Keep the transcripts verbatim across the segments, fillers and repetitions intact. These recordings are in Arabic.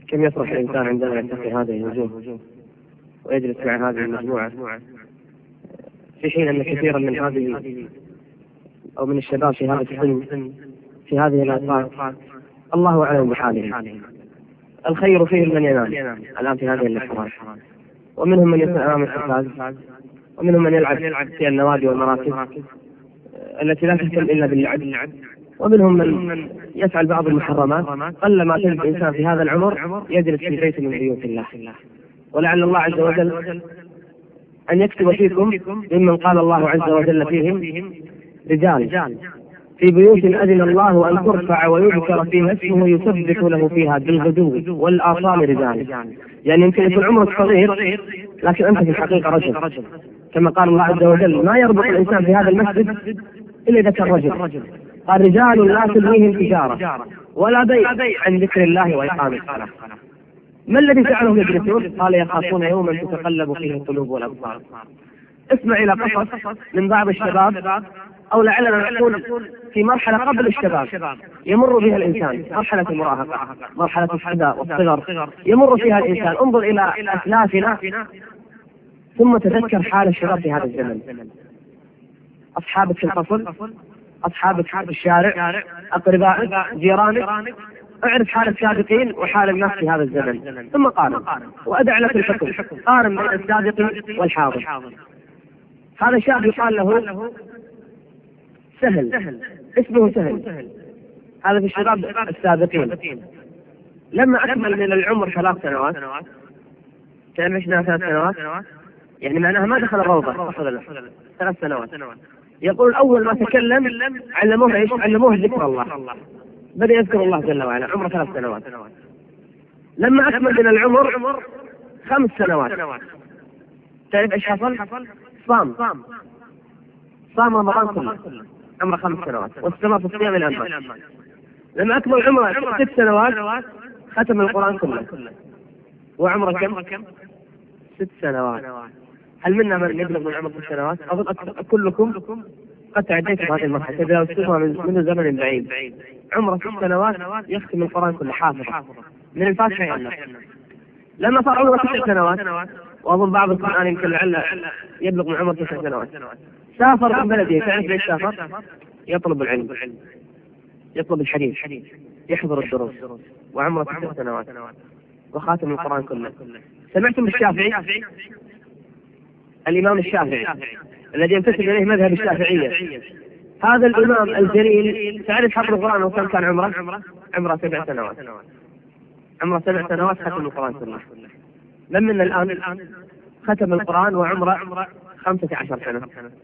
كم يفرح الإنسان عندما يلتقي هذه الوجوه ويجلس مع هذه المجموعة، في حين أن كثيرا من هذه أو من الشباب في هذا السن في هذه الأوقات الله أعلم بحالهم، الخير فيهم من ينام الآن في هذه اللحظات، ومنهم من يكون أمام التلفاز، ومنهم من يلعب في النوادي والمراكز التي لا تهتم إلا باللعب، ومنهم من يفعل بعض المحرمات. قل ما تجد إنسان في هذا العمر يجلس في بيت من بيوت الله، ولعل الله عز وجل أن يكتب فيكم ممن قال الله عز وجل فيهم رجال في بيوت أذن الله أن ترفع ويذكر فيها اسمه يسبح له فيها بالغدو والآصال رجال. يعني يمكن يكون عمرك صغير لكن أنت في الحقيقة رجل، كما قال الله عز وجل ما يربط الإنسان في هذا المسجد إلا إذا كان رجل. قال رجال لا تلهيهم تجارة ولا بيع عن ذكر الله وإقام الصلاة. ما الذي جعلهم يجلسون؟ قال يخافون يوما تتقلب فيه القلوب والأبصار. اسمع إلى قصص من بعض الشباب، أو لعلنا نكون في مرحلة قبل الشباب يمر بها الإنسان، مرحلة المراهقة، مرحلة الحداء والصغر يمر فيها الإنسان. انظر إلى أسلافنا ثم تذكر حال الشباب في هذا الزمن، أصحابك في الفصل، أصحابك في الشارع، أقربائك، جيرانك. اعرف حال السابقين وحال الناس في هذا الزمن ثم قارن، وأدع لك الحكم. قارن بين السابق والحاضر. هذا شاب يقال له سهل، اسمه سهل، هذا في الشباب السابقين. لما أكمل من العمر ثلاث سنوات، كان عشنا ثلاث سنوات يعني معناها ما دخل الروضة، ثلاث سنوات. يقول أول ما تكلم علموه إيش؟ علموه ذكر الله، بدأ يذكر الله جل وعلا. عمره ثلاث سنوات. لما أكمل من العمر خمس سنوات، تعرف إيش حصل؟ صام صام رمضان كله، عمره خمس سنوات واستمر في الصيام إلى أن مات. لما أكمل عمره ست سنوات ختم القرآن كله، وعمره كم؟ ست سنوات. هل منا من يبلغ من عمر ست سنوات؟ أظن كلكم قد تعديتم هذه المرحلة، إذا أصبحوا من زمن بعيد. عمره ست سنوات يختم القرآن كله حافظ من الفاتحة إلى الناس. لما صار عمره ست سنوات، وأظن بعض القرآن يمكن لعل يبلغ من عمر تسع سنوات، سافر من بلده. تعرف ليش سافر؟ يطلب العلم، يطلب الحديث، يحضر الدروس، وعمره تسع سنوات وخاتم القرآن كله. سمعتم بالشافعي؟ الإمام الشافعي الذي ينتسب إليه مذهب الشافعية، هذا الإمام الجليل تعرف حفظ القرآن وكم كان عمره؟ عمره سبع سنوات. عمره سبع سنوات ختم القرآن كله. من من الآن ختم القرآن وعمره خمسة عشر سنة؟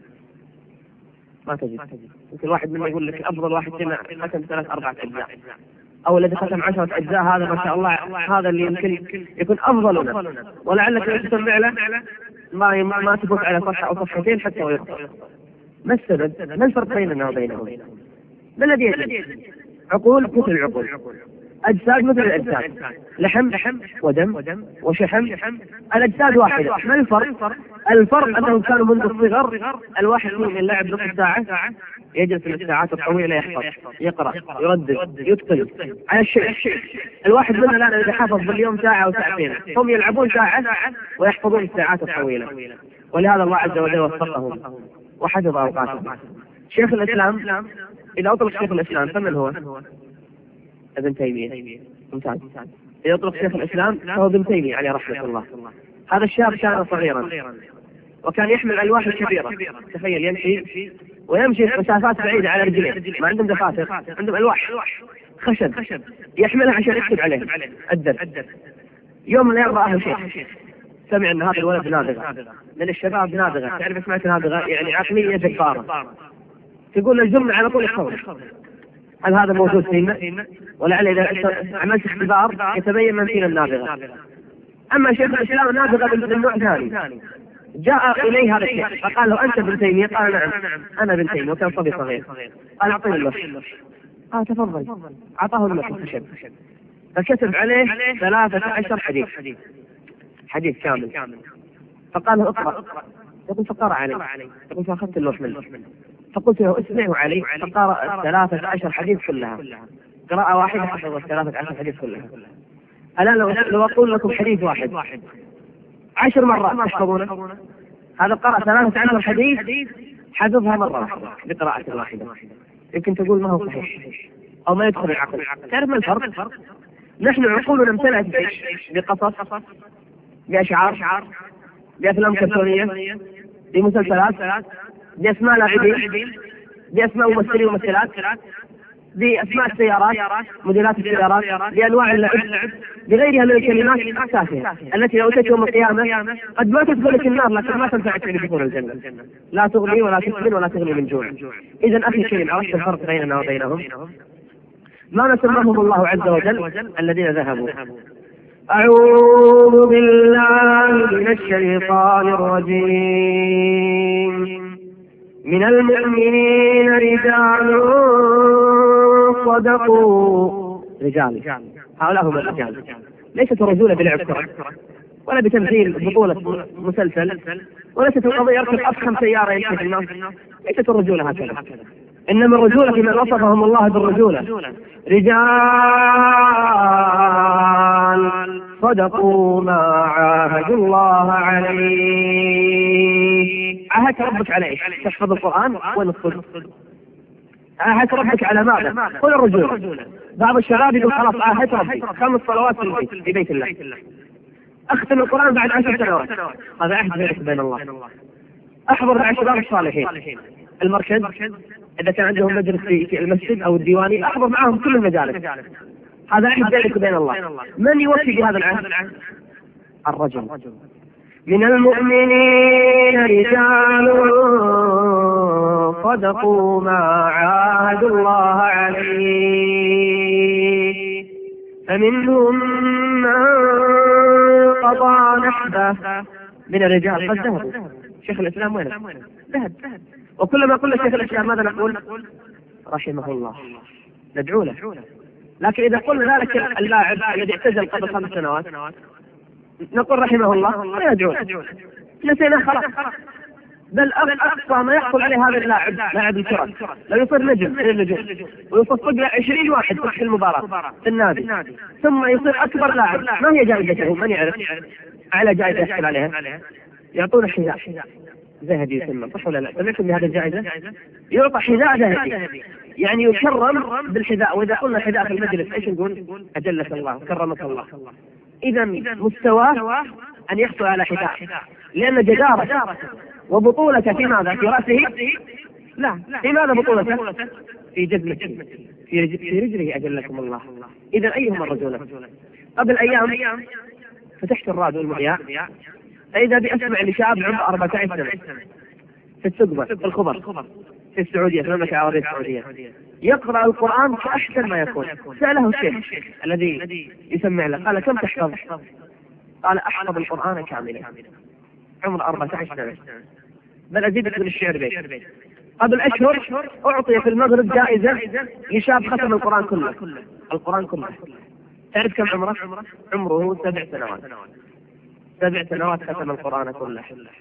ما تجد. يمكن واحد منا يقول لك أفضل واحد فينا ختم ثلاث أربعة أجزاء، أو الذي ختم عشرة أجزاء، هذا ما شاء الله هذا اللي يمكن يكون أفضلنا. ولعلك تستمع له ما ما تفوت على صفحة أو صفحتين حتى ويخطئ. ما السبب؟ ما الفرق بيننا وبينهم؟ ما الذي يجب؟ عقول مثل العقول، أجساد مثل الأجساد، لحم ودم وشحم، الأجساد واحدة. ما الفرق؟ الفرق أنهم كانوا منذ الصغر الواحد فيهم يلعب نصف ساعة، يجلس الساعات الطويلة يحفظ، يقرأ، يردد، يتقن على الشيء. الواحد منا الآن إذا حفظ باليوم ساعة أو ساعتين، هم يلعبون ساعة ويحفظون الساعات الطويلة. ولهذا الله عز وجل وفقهم وحفظ أوقاتهم. شيخ الإسلام، إذا أطلق شيخ الإسلام فمن هو؟ ابن تيمية. ممتاز. إذا أطلق شيخ الإسلام فهو ابن تيمية عليه رحمة الله. هذا الشاب كان صغيرا وكان يحمل ألواح كبيرة، تخيل يمشي ويمشي مسافات بعيدة على رجليه، ما عندهم دفاتر، عندهم ألواح خشب يحملها عشان يكتب عليه الدرس. يوم من الأيام رآه شيخ، سمع أن هذا الولد نابغة من الشباب، نابغة. تعرف اسمها نابغة؟ يعني عقلية جبارة، تقول الجملة على طول الصوت. هل هذا موجود فينا؟ ولعل إذا عملت اختبار يتبين من فينا النابغة. أما شيخ الإسلام نابغة من نوع ثاني. جاء إليه هذا الشيخ فقال له أنت ابن تيمية؟ قال نعم أنا ابن تيمية، وكان صبي صغير. قال أعطيني اللوح. قال تفضل. أعطاه اللوح الخشب، فكتب عليه ثلاثة عشر حديث حديث كامل. فقال له اقرأ. يقول فقرأ عليه. يقول فأخذت اللوح منه فقلت له اسمعه علي، فقرأ ثلاثة عشر حديث كلها، قراءة واحدة حفظ ثلاثة عشر حديث كلها. الآن لو, لو أقول لكم حديث واحد عشر مرات تحفظونه، هذا قرأ ثلاثة عشر حديث حفظها مرة واحدة بقراءة واحدة. يمكن تقول ما هو صحيح أو ما يدخل العقل. تعرف ما الفرق؟ نحن عقولنا امتلأت بقصص، بأشعار، بأفلام كرتونية، بمسلسلات، بأسماء لاعبين، بأسماء ممثلين وممثلات، بأسماء السيارات، موديلات السيارات، بأنواع اللعب، بغيرها من الكلمات التافهة التي لو أتت يوم القيامة قد ما تدخلك النار لكن ما تنفعك في دخول الجنة، لا تغني ولا تسمن ولا تغني من جوع. إذا أخي الكريم، عرفت الفرق بيننا وبينهم؟ ما سماهم الله عز وجل الذين ذهبوا. أعوذ بالله من الشيطان الرجيم. من المؤمنين رجال صدقوا، رجال، هؤلاء هم الرجال، ليست الرجولة بلعب كرة ولا بتمثيل بطولة مسلسل، وليست القضية يركب أفخم سيارة يمشي في الناس، ليست الرجولة هكذا. إنما الرجولة فيما وصفهم الله بالرجولة، رجال صدقوا ما عاهدوا الله عليه. عاهدت ربك على ايش؟ تحفظ القرآن ونصدق. عاهدت ربك على ماذا؟ قل الرجولة. بعض الشباب يقول خلاص عاهدت ربي خمس صلوات في البيت في بيت الله، اختم القرآن بعد عشر سنوات، هذا عهد بينك وبين الله. احضر مع الشباب الصالحين المركز، إذا كان عندهم مجلس في المسجد أو الديواني أحضر معهم كل المجالس، هذا عهد بينك وبين الله. من يوفي بهذا العهد؟ الرجل. من المؤمنين رجال صدقوا ما عاهدوا الله عليه فمنهم من قضى نحبه. من الرجال قد ذهبوا. شيخ الإسلام وين؟ ذهب. وكلما قلنا شيخ الإسلام ماذا نقول؟ رحمه الله، ندعو له. لكن إذا قلنا ذلك اللاعب الذي اعتزل قبل خمس سنوات نقول رحمه الله ولا ندعو له، نسينا خلاص. بل أقصى ما يحصل عليه هذا اللاعب لاعب الكرة لو يصير نجم من النجوم ويصفق له عشرين واحد في المباراة في النادي، ثم يصير أكبر لاعب، ما هي جائزته؟ من يعرف؟ على جائزة يحصل عليها يعطونه حذاء ذهبي يسمى، صح ولا لا؟ سمعتم بهذه الجائزة؟ يعطى حذاء ذهبي، يعني يكرم بالحذاء. وإذا قلنا حذاء في المجلس ايش نقول؟ أجلك الله، كرمك الله. إذا مستواه أن يحصل على حذاء، لأن جدارة وبطولة في ماذا؟ في رأسه؟ لا، في ماذا بطولته؟ في جسمه، في رجله أجلكم الله. إذا أيهما الرجولة؟ قبل أيام فتحت الراديو المذياع فإذا بأسمع لشاب عمره أربعة عشر سنة في السقبة في الخبر في السعودية في المملكة العربية السعودية يقرأ القرآن كأحسن ما يكون. سأله الشيخ الذي يسمع له قال كم تحفظ؟ قال أحفظ القرآن كاملا، عمر أربعة عشر سنة. بل أزيدك من الشعر بيت. قبل أشهر أعطي في المغرب جائزة لشاب ختم القرآن كله، القرآن كله. تعرف كم عمره؟ عمره سبع سنوات. سبع سنوات ختم القرآن كله.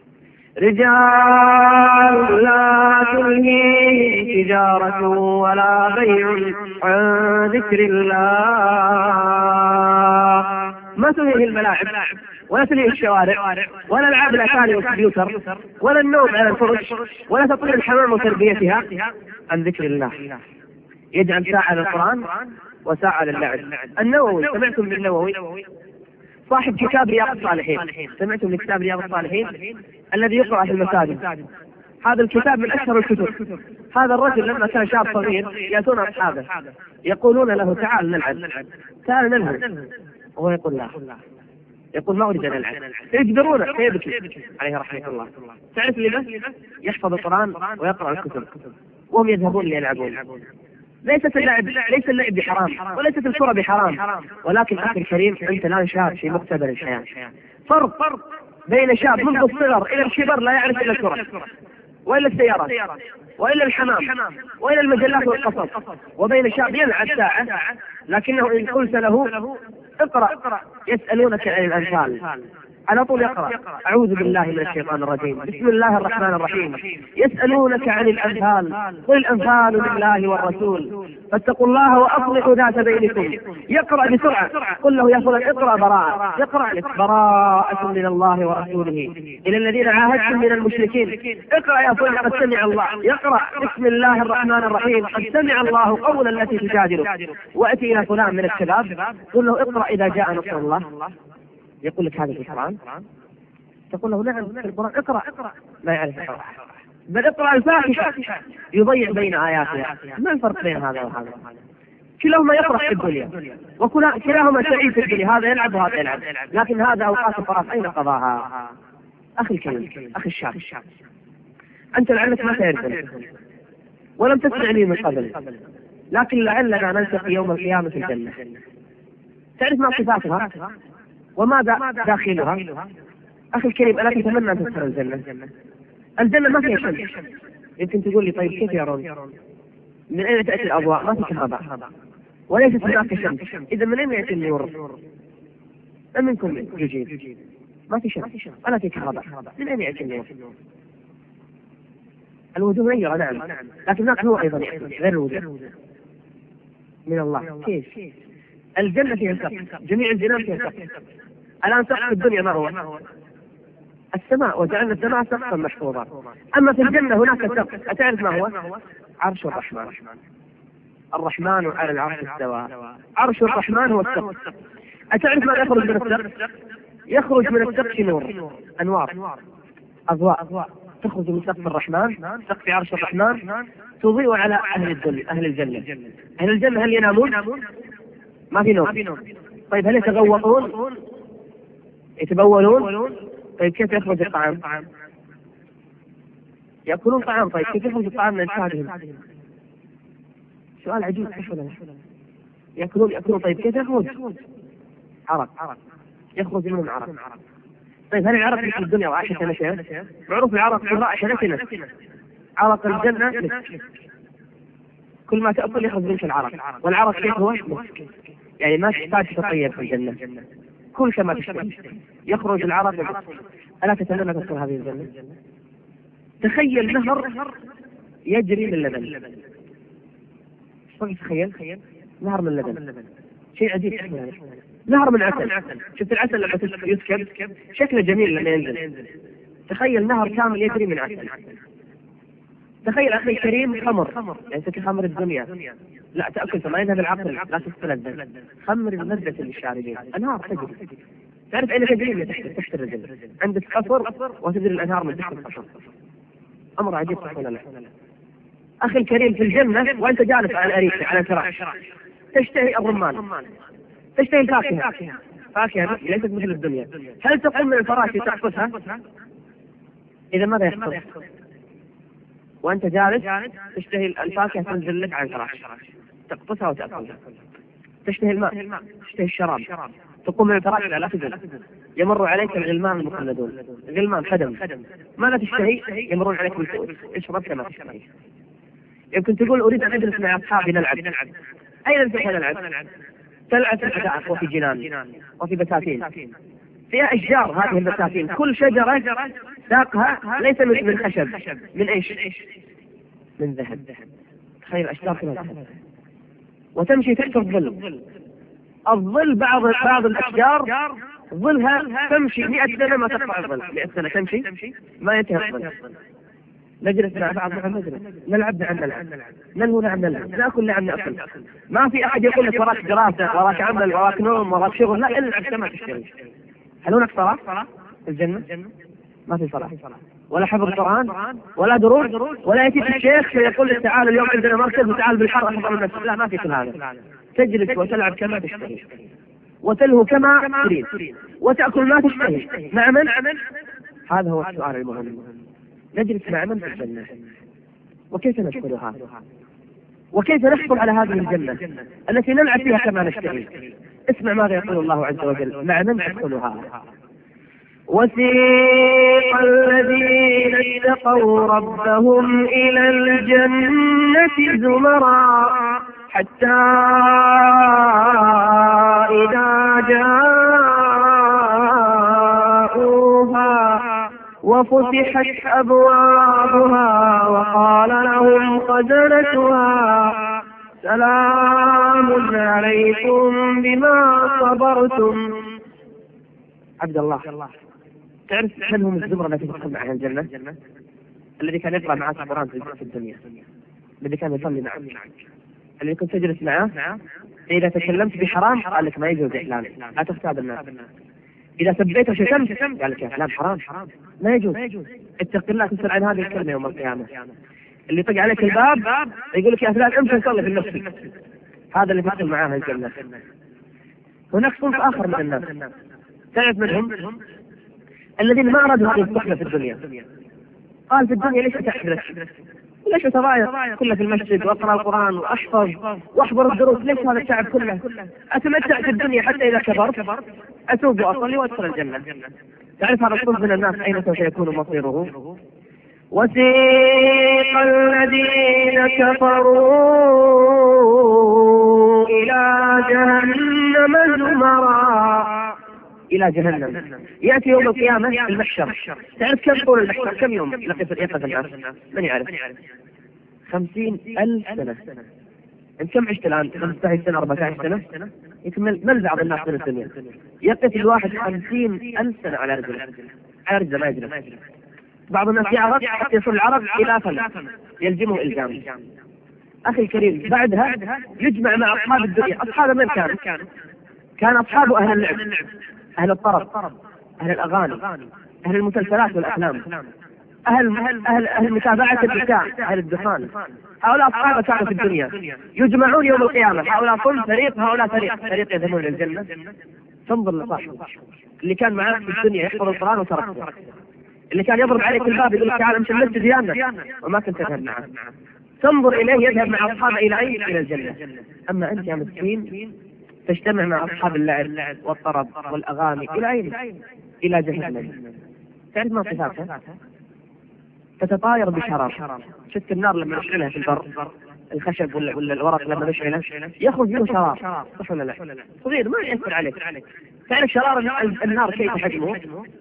رجال لا تلهيهم تجارة ولا بيع عن ذكر الله. ما تلهيه الملاعب ولا تلهيه الشوارع ولا العاب الأتاري والكمبيوتر ولا النوم على الفرش ولا تطير الحمام وتربيتها عن ذكر الله. يجعل ساعة للقرآن وساعة للعب. النووي، سمعتم بالنووي؟ صاحب كتاب رياض الصالحين. سمعتم بكتاب رياض الصالحين الذي يقرأ في المساجد؟ هذا الكتاب من أشهر الكتب. هذا الرجل لما كان شاب صغير يأتون أصحابه يقولون له تعال نلعب، تعال نلهو، وهو يقول لا، يقول ما أريد أن ألعب، يجبرونه فيبكي عليه رحمة الله. تعرف لماذا؟ يحفظ القرآن ويقرأ الكتب وهم يذهبون ليلعبون. ليست اللعب ليس اللعب بحرام وليست الكرة بحرام، ولكن أخي الكريم أنت الآن شاب في مقتبل الحياة. فرق بين شاب منذ الصغر إلى الكبر لا يعرف إلا الكرة وإلا السيارات وإلا الحمام وإلا المجلات والقصص، وبين شاب يلعب ساعة لكنه إن قلت له اقرأ يسألونك عن الأمثال على طول يقرأ أعوذ بالله من الشيطان الرجيم، بسم الله الرحمن الرحيم، يسألونك عن الأنفال قل الأنفال لله والرسول فاتقوا الله وأصلحوا ذات بينكم. يقرأ بسرعة، قل له يا فلان اقرأ براءة، يقرأ لك براءة من الله ورسوله إلى الذين عاهدتم من المشركين. اقرأ يا فلان قد سمع الله، يقرأ بسم الله الرحمن الرحيم قد سمع الله قولا التي تجادلك. وأتي إلى فلان من الشباب قل له اقرأ إذا جاء نصر الله، يقول لك هذا في القرآن؟ تقول له نعم في القرآن، اقرأ، لا يعرف القرآن، بل اقرأ الفاحشة يضيع بين آياتها. ما الفرق بين هذا وهذا؟ كلاهما يفرح في الدنيا وكلاهما سعيد في الدنيا، هذا يلعب وهذا يلعب، لكن هذا أوقات الفراغ أين قضاها؟ أخي الكريم، أخي الشاب، أنت لعلك ما تعرفني ولم تسمعني من قبل، لكن لعلنا نلتقي يوم القيامة في الجنة. تعرف ما صفاتها وماذا داخلها؟ أخي الكريم، ألا تتمنى أن تدخل الجنة؟ الجنة ما فيها شمس. يمكن تقول لي طيب كيف يرون؟ من أين تأتي الأضواء؟ ما في كهرباء وليست هناك شمس، إذا من أين يأتي النور؟ من منكم يجيب؟ ما في شمس ولا في كهرباء، من أين يأتي النور؟ الوجود غير، نعم، لكن هناك نور أيضا غير الوجود من الله. كيف؟ الجنة فيها سقف، جميع الجنان فيها سقف. الآن سقف الدنيا ما هو؟ السماء، وجعلنا السماء سقفا محفوظا. أما في الجنة هناك سقف، أتعرف ما هو؟ عرش الرحمن. الرحمن على العرش استوى، عرش الرحمن هو السقف. أتعرف ما يخرج من السقف؟ يخرج من السقف نور، أنوار، أضواء تخرج من سقف الرحمن، سقف عرش الرحمن، تضيء على أهل الجنة. أهل الجنة أهل الجنة هل ينامون؟ ما في نوم. طيب هل يتغوطون؟ يتبولون؟ طيب كيف يخرج الطعام؟ يأكلون طعام. طيب كيف يخرج الطعام من أجسادهم؟ سؤال عجيب، يأكلون يأكلون طيب كيف يخرج؟ عرق، يخرج منهم عرق. طيب هل العرق في الدنيا وعائشة نشأ؟ معروف العرق في عائشة نشأ، عرق الجنة مسك. كل ما تأكل يخرج منك العرق، والعرق كيف هو؟ مسك، يعني ما تحتاج تطيب في الجنة، كل كما تشتهي يخرج العرق مسك. ألا تتمنى تدخل هذه الجنة؟ تخيل نهر يجري من لبن. تخيل نهر من لبن، شيء عجيب. نهر من عسل، شفت العسل لما يسكب شكله جميل لما ينزل. تخيل نهر كامل يجري من عسل. تخيل أخي الكريم خمر، يعني خمر الدنيا، لا تأكل ثم يذهب العقل، لا تستلذ. خمر الملذة للشاربين، أنهار تجري. تعرف أين تجري؟ من تحت تحت الرجل، عندك قصر وتجري الأنهار من تحت القصر. أمر عجيب سبحان الله. أخي الكريم في الجنة وأنت جالس على الأريكة على الفراش تشتهي الرمان، تشتهي الفاكهة، فاكهة ليست مثل الدنيا. هل تقوم من الفراش تقصها؟ إذا ماذا يحصل؟ وأنت جالس تشتهي الفاكهة تنزل لك على الفراش، تقصها وتأكلها. تشتهي الماء، تشتهي الشراب، تقوم من الفراش لا تزل. يمر عليك الغلمان المخلدون، غلمان خدم، ماذا تشتهي؟ يمرون عليك بالسوء، اشرب كما تشتهي. يمكن تقول أريد أن أجلس مع أصحابي نلعب. أين نلعب؟ نلعب تلعب في الحدائق وفي جنان وفي بساتين، فيها أشجار. هذه البساتين كل شجرة ساقها ليس من خشب، من إيش؟ من ذهب. تخيل أشجار كلها ذهب. وتمشي تحت الظل، الظل بعض بعض الأشجار ظلها تمشي مئة سنة ما تقطع الظل، مئة سنة تمشي ما ينتهي الظل. نجلس مع بعض نحن نجلس نلعب نعم نلعب نلهو نعم نلعب ناكل نعم ناكل. ما في احد يقول لك وراك دراسه وراك عمل وراك نوم وراك شغل، لا العب كما تشتري. هل هناك صلاه في الجنه؟ ما في صلاه ولا حفظ القران ولا دروس ولا يأتي الشيخ يقول لك تعال اليوم عندنا مركز وتعال بالحر احضر الناس، لا ما في كل هذا. تجلس وتلعب كما تشتري وتلهو كما تريد وتأكل ما تشتهي مع من؟ هذا هو السؤال المهم. نجلس مع من في الجنة؟ وكيف ندخلها؟ وكيف نحصل على هذه الجنة التي نلعب فيها كما نشتهي؟ اسمع ماذا يقول الله عز وجل: مع من ندخلها؟ وسيق الذين اتقوا ربهم إلى الجنة زمرا حتى إذا جاءوها وفتحت أبوابها وقال لهم خزنتها سلام عليكم بما صبرتم. عبد الله، تعرف من هم الزمرة التي تدخل معها الجنة؟ الذي كان يقرأ معك القرآن في الدنيا، الذي كان يصلي معك، الذي كنت تجلس معه إذا تكلمت بحرام قال لك ما يجوز إحلال، لا تغتاب الناس. إذا سبيت وشتمت قال لك يا فلان حرام، ما يجوز، اتق الله، تسأل عن هذه الكلمة يوم القيامة. اللي يطق عليك الباب يقول لك يا فلان امشي صلي في النفس، هذا اللي تدخل معاه الجنة. هناك صنف آخر من الناس، تعرف منهم؟ الذين ما أرادوا هذه الصحبة في الدنيا. قال في الدنيا ليش أتحدث؟ ليش أتضايق؟ كله في المسجد وأقرأ القرآن وأحفظ وأحضر الدروس، ليش هذا التعب كله؟ أتمتع في الدنيا حتى إذا كبرت أتوب وأصلي وأدخل الجنة. تعرف هذا الصنف من الناس أين سوف يكون مصيره؟ وسيق الذين كفروا إلى جهنم زمرا، إلى جهنم. يأتي يوم القيامة المحشر. تعرف كم طول المحشر؟ كم يوم يقف الناس؟ من يعرف؟ خمسين ألف سنة. أنت كم عشت الآن؟ خمسة عشر سنة، أربعة عشر سنة، يكمل مل بعض الناس من الدنيا. يقف الواحد خمسين ألف سنة على رجله، على رجله ما يجلس. بعض الناس يعرف حتى يصل العرب إلى فم يلجمه إلجام. أخي الكريم، بعدها يجمع مع أصحاب الدنيا. أصحاب من كانوا؟ كان أصحاب أهل اللعب، أهل الطرب، أهل الأغاني، أهل المسلسلات والأفلام، أهل أهل أهل متابعة النساء، أهل الدخان. هؤلاء أصحاب كانوا في الدنيا، يجمعون يوم القيامة. هؤلاء صنف فريق، هؤلاء فريق، فريق يذهبون للجنة. تنظر لصاحبه اللي كان معك في الدنيا يحفظ القرآن وتركته، اللي كان يضرب عليك الباب يقول لك تعال امشي المسجد ديانة وما كنت تذهب معه. تنظر إليه يذهب مع أصحابه إلى أين؟ إلى الجنة. أما أنت يا مسكين تجتمع مع أصحاب اللعب والطرب والأغاني إلى أين؟ إلى جهنم. تعرف ما صفاتها؟ تتطاير بشرار. شفت النار لما نشعلها في البر، الخشب ولا ولا الورق لما نشعله يخرج منه شرار، صح ولا لا؟ صغير ما يأثر عليك. تعرف شرار النار كيف حجمه؟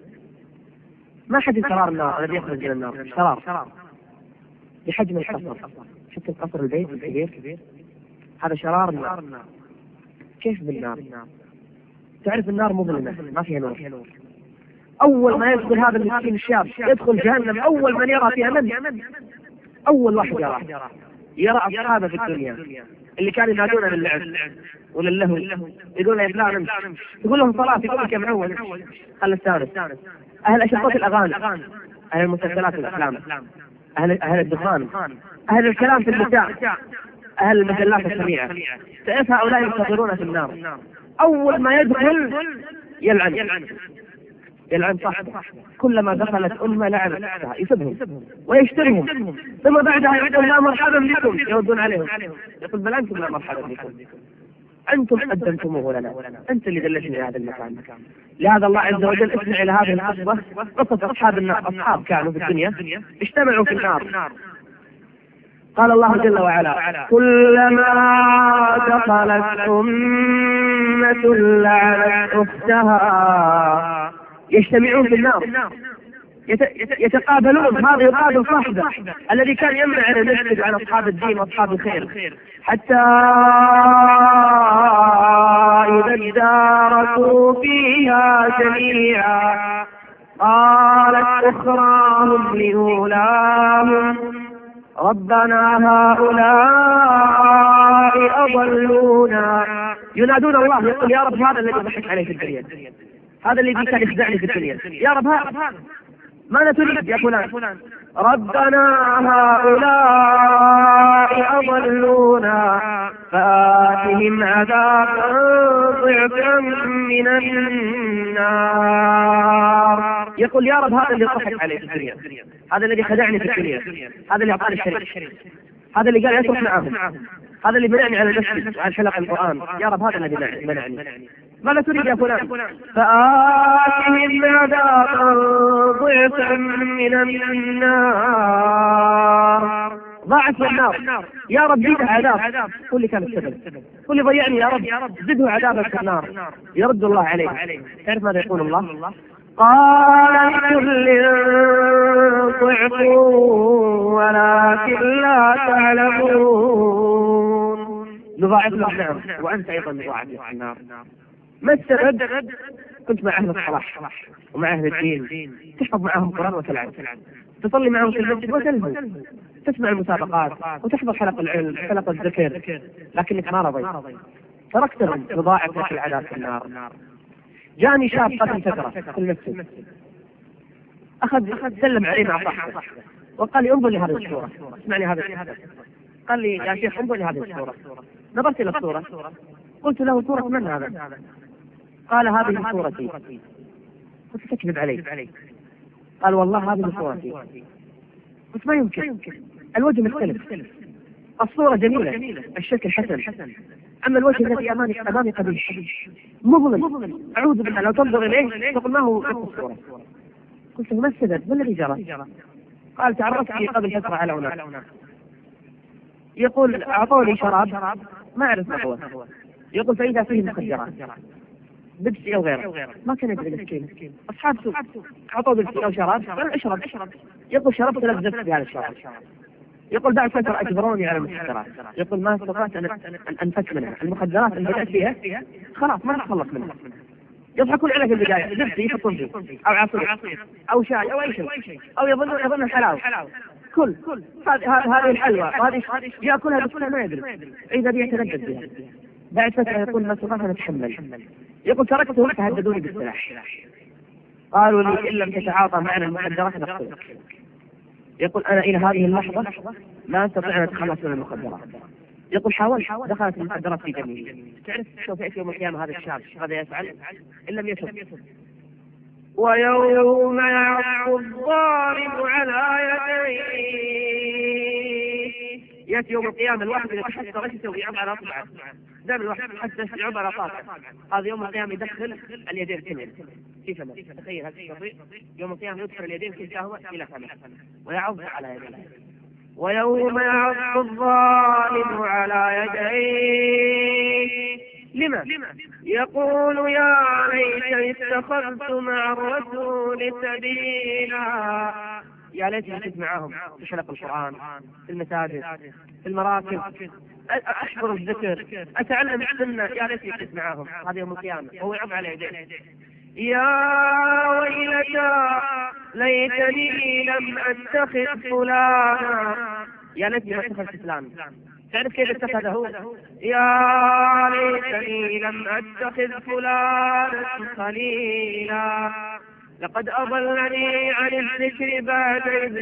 ما حجم شرار النار الذي يخرج من النار؟ شرار بحجم القصر. شفت القصر البيت الكبير؟ هذا شرار النار. كيف بالنار؟ تعرف النار مظلمة ما فيها نور. أول ما يدخل هذا المسكين الشاب يدخل جهنم، أول من يرى فيها من؟ أول واحد يرى يرى أصحابه في الدنيا اللي كانوا ينادون للعب وللهو، يقول له يا فلان امشي، يقول لهم صلاة، يقول لك يا معول خلي الثالث. أهل أشرطة الأغاني، أهل المسلسلات والأفلام، أهل أهل الدخان، أهل الكلام في النساء، أهل المجلات السريعة. تعرف هؤلاء ينتظرون في النار. أول ما يدخل يلعن يلعن صاحبه، كلما دخلت أمة لعنت يسبهم ويشترهم، ثم بعدها يقول لا مرحبا بكم، يردون عليهم يقول بل أنتم لا مرحبا بكم، أنتم قدمتموه لنا، أنت اللي دلتني هذا المكان. لهذا الله عز وجل اسمع إلى هذه القصة، قصة أصحاب النار. أصحاب كانوا في الدنيا اجتمعوا في النار. قال الله جل وعلا كلما دخلت أمة لعنت أختها. يجتمعون في النار يتقابلون، هذا يقابل صاحبه الذي كان يمنع عن المسجد وعن أصحاب الدين وأصحاب الخير، حتى إذا اداركوا فيها جميعا قالت أخراهم لأولاهم ربنا هؤلاء أضلونا. ينادون الله يقول يا رب هذا الذي ضحك عليه في الدنيا، هذا الذي كان يخدعني في الدنيا، يا رب هذا ماذا تريد يا فلان؟ ربنا هؤلاء أضلونا فآتهم عذابا ضعفا من النار. يقول يا رب هذا اللي ضحك عليه في الدنيا، هذا الذي خدعني في الدنيا، هذا اللي أعطاني الشريك، هذا اللي قال يترك معهم، هذا اللي منعني على نفسي وعن حلق القرآن، يا رب هذا الذي منعني. ماذا تريد يا فلان؟ فآتهم عذابا ضعفا من النار. ضاعف النار يا رب زده عذاب. قل لي كان السبب، قل لي ضيعني يا رب زده عذابا في النار. يرد الله عليه. تعرف ماذا يقول الله؟ قال لكل ضعف ولكن لا تعلمون. نضاعف له النار وأنت أيضا نضاعف له النار. ما السبب؟ كنت مع أهل الصلاح ومع أهل الدين، تحفظ معهم القرآن وتلعب، تصلي معهم في المسجد وتلهو، تسمع المسابقات وتحضر حلق العلم حلق الذكر، لكنك ما رضيت تركتهم، تضاعف لك العذاب في النار. جاني شاب قبل فترة في المسجد، أخذ سلم علي مع صاحبه وقال لي انظر لهذه الصورة، اسمعني هذا الحدث. قال لي يا شيخ انظر لهذه الصورة. نظرت إلى الصورة، قلت له صورة من هذا؟ قال هذه صورتي. قلت تكذب علي. قال والله هذه صورتي. قلت ما يمكن، الوجه مختلف، الصورة جميلة، الشكل حسن، أما الوجه الذي أمامي أمامي قبيح مظلم، أعوذ بالله لو تنظر إليه تقول ما هو نفس الصورة. قلت له ما السبب؟ ما الذي جرى؟ قال تعرفت فيه قبل فترة على أناس، يقول أعطوني شراب ما أعرف ما هو، يقول فإذا فيه مخدرات بيبسي أو غيره، ما كان يدري مسكين، أصحاب سوء أعطوه بيبسي أو شراب، قال اشرب. يقول شربت لذت بهذا الشراب. يقول بعد فترة أجبروني على المخدرات، يقول ما استطعت أن أنفك منها، المخدرات اللي بدأت فيها خلاص ما أتخلص منها. يضحكون عليك في البداية، بيبسي يحطون فيه أو عصير أو شاي أو أي شيء، أو يظن يظن حلاوة، كل هذه الحلوى وهذه يأكلها بس ما يدري، إذا بيتلذذ بها. بعد فترة يقول ما استطعت أن أتحمل، يقول تركته فهددوني بالسلاح، قالوا لي إن لم تتعاطى معنا المخدرات نقتلك. يقول أنا إلى هذه اللحظة ما أستطيع أن أتخلص من المخدرات. يقول حاولت، دخلت المخدرات في دمي. تعرف شوف يأتي يوم القيامة هذا الشاب ماذا يفعل إن لم يتب؟ ويوم يعض الظالم على يديه. يأتي يوم القيامة الواحد إذا تحدث رجسه ويعض على أصبعه، دائما الواحد يتحدث يعض على أصابعه، هذا يوم القيامة يدخل اليدين كلها في فمه. تخيل هذا الشيء، يوم القيامة يدخل اليدين كلهما إلى فمه ويعض على يديه. ويوم يعض الظالم على يديه لما؟ يقول يا ليتني اتخذت مع الرسول سبيلا. يا ليتني كنت معهم في حلق القرآن، في المساجد، في المراكز، أحضر الذكر، أتعلم السنة، يا ليتني كنت معهم. هذا يوم القيامة وهو يعض على يديه. يا ويلتى ليتني لم أتخذ فلانا. يا ليتني ما اتخذت فلان. تعرف كيف اتخذه؟ يا ليتني لم أتخذ فلانا خليلا لقد أضلني عن الذكر بعد إذ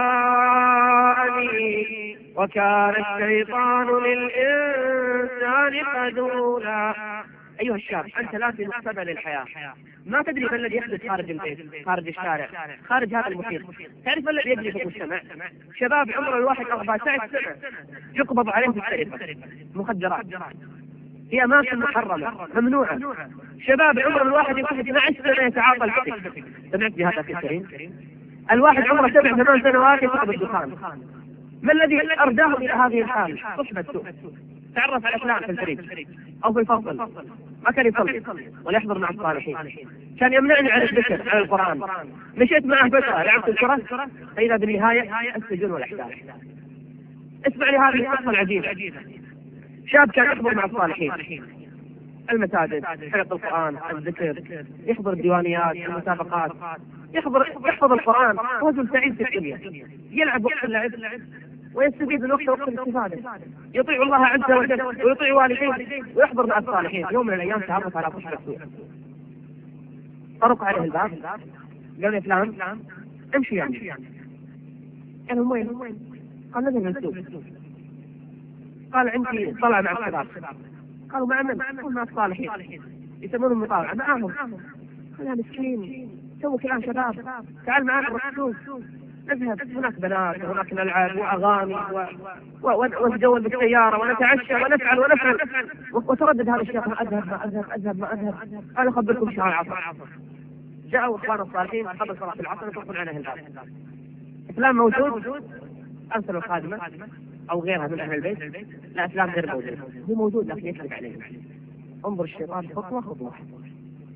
جاءني وكان الشيطان للإنسان خذولا. أيها الشاب، أنت لا في مقتبل الحياة، ما تدري ما الذي يحدث خارج البيت، خارج الشارع، خارج هذا المحيط. تعرف ما الذي يجري في المجتمع؟ شباب عمر الواحد أربعة عشر سنة يقبض عليهم في السرقة، مخدرات في أماكن محرمة ممنوعة. شباب عمر الواحد يكون اثني عشر سنة يتعاطى الحشيش. سمعت بهذا في الكريم؟ الواحد عمره سبع ثمان سنوات يشرب الدخان. ما الذي أرداه إلى هذه الحال؟ صحبة سوء. تعرف على أفلام في الفريق أو في الفصل، ما كان يصلي ولا يحضر مع الصالحين، كان يمنعني عن الذكر عن القرآن. مشيت معه فترة لعبت الكرة، فإذا بالنهاية السجن والإحداث. اسمع لي هذه القصة العجيبة. شاب كان يحضر مع الصالحين المساجد، حلق القرآن، الذكر، يحضر الديوانيات، المسابقات، يحضر يحفظ القرآن، رجل سعيد في الدنيا، يلعب وقت اللعب ويستفيد من وقت وقت الاستفادة، يطيع الله عز وجل ويطيع والديه ويحضر مع الصالحين. يوم من الأيام تعرف على صحبة سوء، طرق عليه الباب، قال يا فلان امشي يعني. قال له وين؟ قال نزل من السوق. قال عندي طلع مع الشباب. قالوا مع من؟ قال مع الصالحين يسمونهم مطالعة معهم. قال يا مسكين سوك الآن شباب، تعال معنا الرسول، نذهب هناك بنات وهناك نلعب وأغاني ونتجول بالسيارة ونتعشى ونفعل ونفعل. وتردد هذا الشيخ ما أذهب ما أذهب أذهب ما أذهب. أنا أخبركم شهر العصر. جاءوا إخوان الصالحين قبل صلاة العصر يطرقون عليه الباب. فلان موجود؟ أرسلوا خادمة أو غيرها من أهل البيت. لا فلان غير موجود. هو موجود لكن يكذب عليه. انظر الشيطان خطوة خطوة.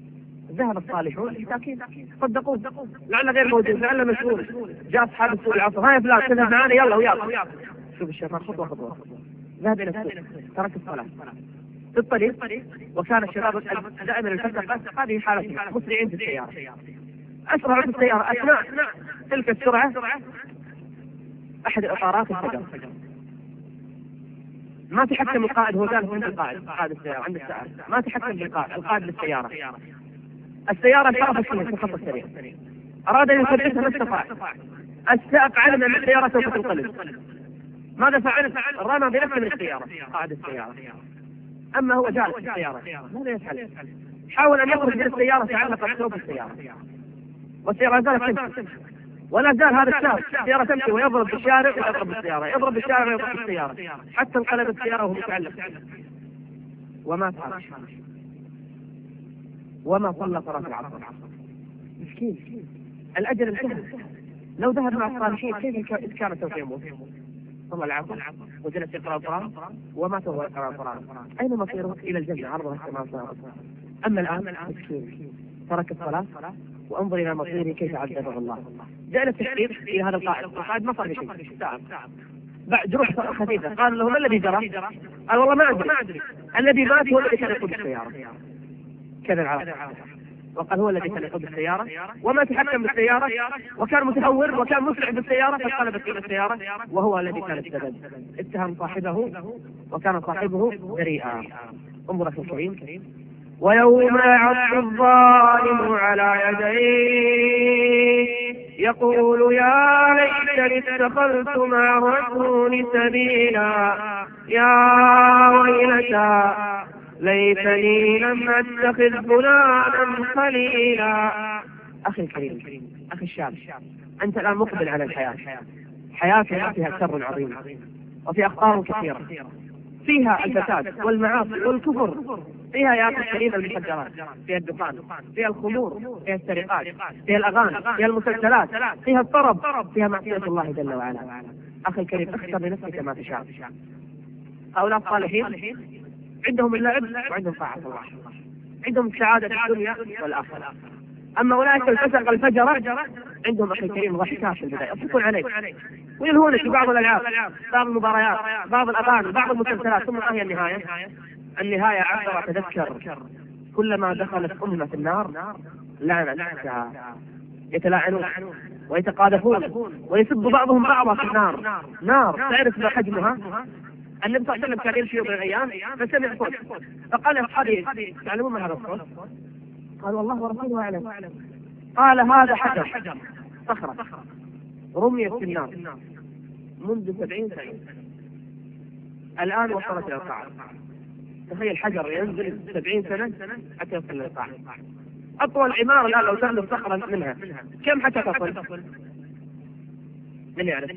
ذهب الصالحون مساكين صدقوه، لعل غير موجود، لعل مشغول، جاء اصحاب السوق العصر، هاي فلان تذهب معنا يلا وياك. شوف الشيطان خطوه خطوه، ذهب الى السوق ترك الصلاه في الطريق، وكان الشباب دائما الفتره هذه حالتهم مسرعين في السياره، اسرعوا في السياره اثناء تلك السرعه احد الاطارات انفجر، ما تحكم القائد، هو جالس عند القائد قائد السياره عند السائق، ما تحكم بالقائد القائد للسياره، السياره انحرفت في الخط السريع، اراد ان يثبتها ما استطاع، السائق علم ان السياره سوف تنقلب، ماذا فعل؟ رمى بنفسه من السياره قائد السياره، اما هو جالس في السياره ماذا يفعل؟ حاول ان يخرج من السياره، تعلق بثوب السياره والسياره زالت تمشي، ولا زال هذا الشاب السياره تمشي ويضرب بالشارع ويضرب بالسياره، يضرب بالشارع ويضرب بالسياره، حتى انقلبت السياره وهو متعلق وما فعل وما صلى صلاه العصر. مسكين الاجل انتهى، لو ذهب مع الصالحين كيف كان سوف يموت؟ صلى العصر وجلس يقرا القران ومات وهو يقرا القران، اين مصيره؟ الى الجنه عرضها السماء والارض. اما الان مسكين ترك الصلاه، وانظر الى مصيره كيف عذبه الله. جاء التحقيق الى هذا القائد، القائد ما صار بشيء، تعب بعد جروح خفيفه، قال له ما الذي جرى؟ قال والله ما ادري، الذي مات هو الذي كان يقود السياره، كذا العرب، وقال هو الذي كان يقود السياره وما تحكم بالسياره، وكان متهور وكان مسرع بالسياره فانقلبت الى السياره، وهو الذي كان السبب، اتهم صاحبه وكان صاحبه بريئا. انظر اخي الكريم، ويوم يعض الظالم على يديه يقول يا ليتني اتخذت مع الرسول سبيلا، يا ويلتى ليتني لم اتخذ فلانا خليلا. اخي الكريم، اخي الشاب، انت الان مقبل على الحياه، حياتنا فيها شر عظيم وفيها اخطار كثيره، فيها الفساد والمعاصي والكفر، فيها يا اخي الكريم المخدرات، فيها الدخان، فيها الخمور، فيها السرقات، فيها الاغاني، فيها المسلسلات، فيها الطرب، فيها معصيه الله جل وعلا. اخي الكريم اختر لنفسك ما تشاء. هؤلاء الصالحين عندهم اللعب وعندهم طاعه الله، عندهم سعاده الدنيا والاخره. اما اولئك الفسق الفجره عندهم اخي الكريم ضحكات في البدايه، يضحكون عليك ويلهونك في بعض الالعاب، بعض المباريات، بعض الاغاني، بعض المسلسلات، ثم ما هي النهايه؟ النهايه عبر تذكر كلما دخلت امه في النار لعنت نفسها، يتلاعنون ويتقاذفون ويسب بعضهم بعضا في النار. نار تعرف ما حجمها؟ النبي صلى الله عليه وسلم كان يمشي يوم من الايام فسمع صوت، فقال لاصحابه تعلمون ما هذا الصوت؟ قالوا والله ورسوله اعلم. قال هذا حجر، صخره رميت في النار منذ سبعين سنه، الان وصلت الى القاع. تخيل حجر ينزل سبعين سنه حتى يصل الى القاع. اطول عماره الان لو تغلب صخره منها كم حتى تصل؟ من يعرف؟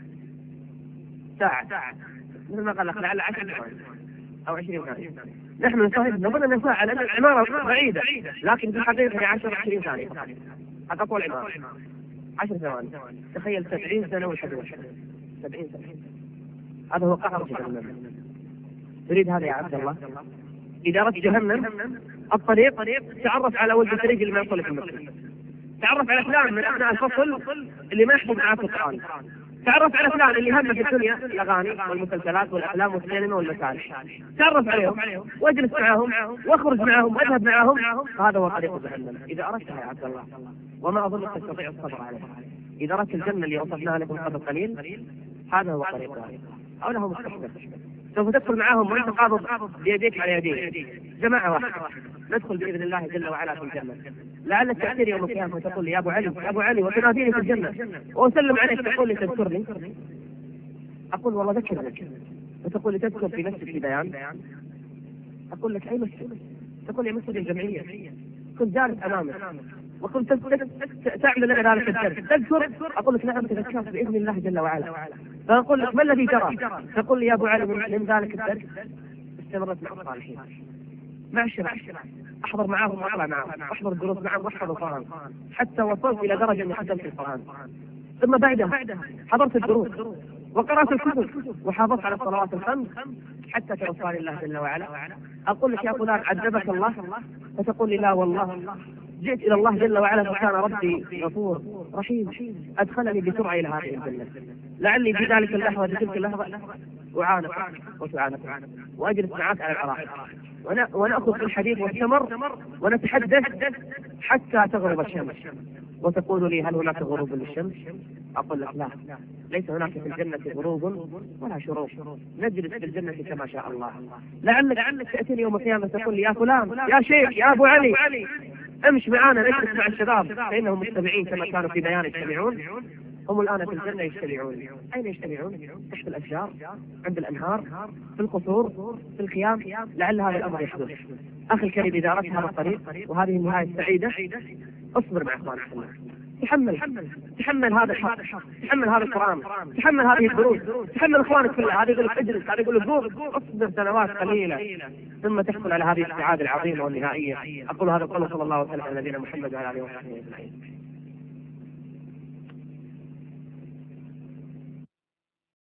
ساعه، مثل ما قال لك لعل عشر ثواني او عشرين ثانيه. نحن نصاحب نظن ان ساعه لان العماره بعيده، لكن في الحقيقه هي عشر عشرين ثانيه، حتى اطول عماره عشر ثواني. تخيل سبعين سنه والحدود سبعين سنه، هذا هو قهر جهنم. تريد هذا يا عبد الله؟ إذا أردت جهنم الطريق تعرف على ولد الطريق اللي ما يصلي في المسجد، تعرف على فلان من أبناء الفصل اللي ما يحفظ معك القرآن، تعرف على فلان اللي همه في الدنيا الأغاني والمسلسلات والأفلام والسينما والمسارح، تعرف عليهم واجلس معهم واخرج معهم واذهب معهم، هذا هو طريق جهنم إذا أردتها يا عبد الله، وما أظنك تستطيع الصبر عليها. إذا أردت الجنة اللي وصفناها لكم قبل قليل هذا هو طريقها، أو له مستقبل. سوف تدخل معهم وانت قابض بيديك على يديك، جماعه واحده ندخل باذن الله جل وعلا في الجنه. لعلك تاتي يوم القيامه وتقول لي يا ابو علي يا ابو علي وتناديني في الجنه واسلم عليك تقول لي تذكرني، اقول والله ذكرني، وتقول لي تذكر في نفسك في بيان، اقول لك اي مسجد؟ تقول لي مسجد الجمعيه، كنت جالس امامك وكنت تعمل لنا ذلك الدرس، تذكر؟ اقول لك نعم تذكرت باذن الله جل وعلا. فاقول لك ما الذي جرى؟ تقول لي يا ابو علي من ذلك الدرس استمرت مع الصالحين، مع الشباب، احضر معهم واطلع معهم، احضر الدروس معهم واحفظ القران، حتى وصلت الى درجه اني ختمت القران. ثم بعدها حضرت الدروس وقرات الكتب وحافظت على الصلوات الخمس حتى توفاني الله جل وعلا. اقول لك يا فلان عذبك الله؟ فتقول لي لا والله جئت إلى الله جل وعلا فكان ربي غفور رحيم أدخلني بسرعة إلى هذه الجنة، لعلي في ذلك اللحظة بتلك اللحظة أعانق وتعانق وأجلس معك على العراق ونأخذ في الحديث والثمر ونتحدث حتى تغرب الشمس، وتقول لي هل هناك غروب للشمس؟ أقول لك لا، ليس هناك في الجنة غروب ولا شروق، نجلس في الجنة كما شاء الله. لعلك لعلك تأتيني يوم القيامة تقول لي يا فلان يا شيخ يا أبو علي امش معانا نجلس مع الشباب فإنهم مجتمعين كما كانوا في بيان يجتمعون، هم الآن في الجنة يجتمعون. أين يجتمعون؟ تحت الأشجار، عند الأنهار، في القصور، في الخيام. لعل هذا الأمر يحدث. أخي الكريم إذا أردت هذا الطريق وهذه النهاية السعيدة اصبر مع إخوانك في الله، تحمل تحمل هذا الحق، تحمل هذا القرآن، تحمل هذه الدروس، تحمل إخوانك في الله. هذا يقول لك اجلس، هذا يقول لك قوم، اصبر سنوات قليلة ثم تحصل على هذه السعادة العظيمة والنهائية. أقول هذا القول صلى الله عليه وسلم على نبينا محمد وعلى آله وصحبه أجمعين.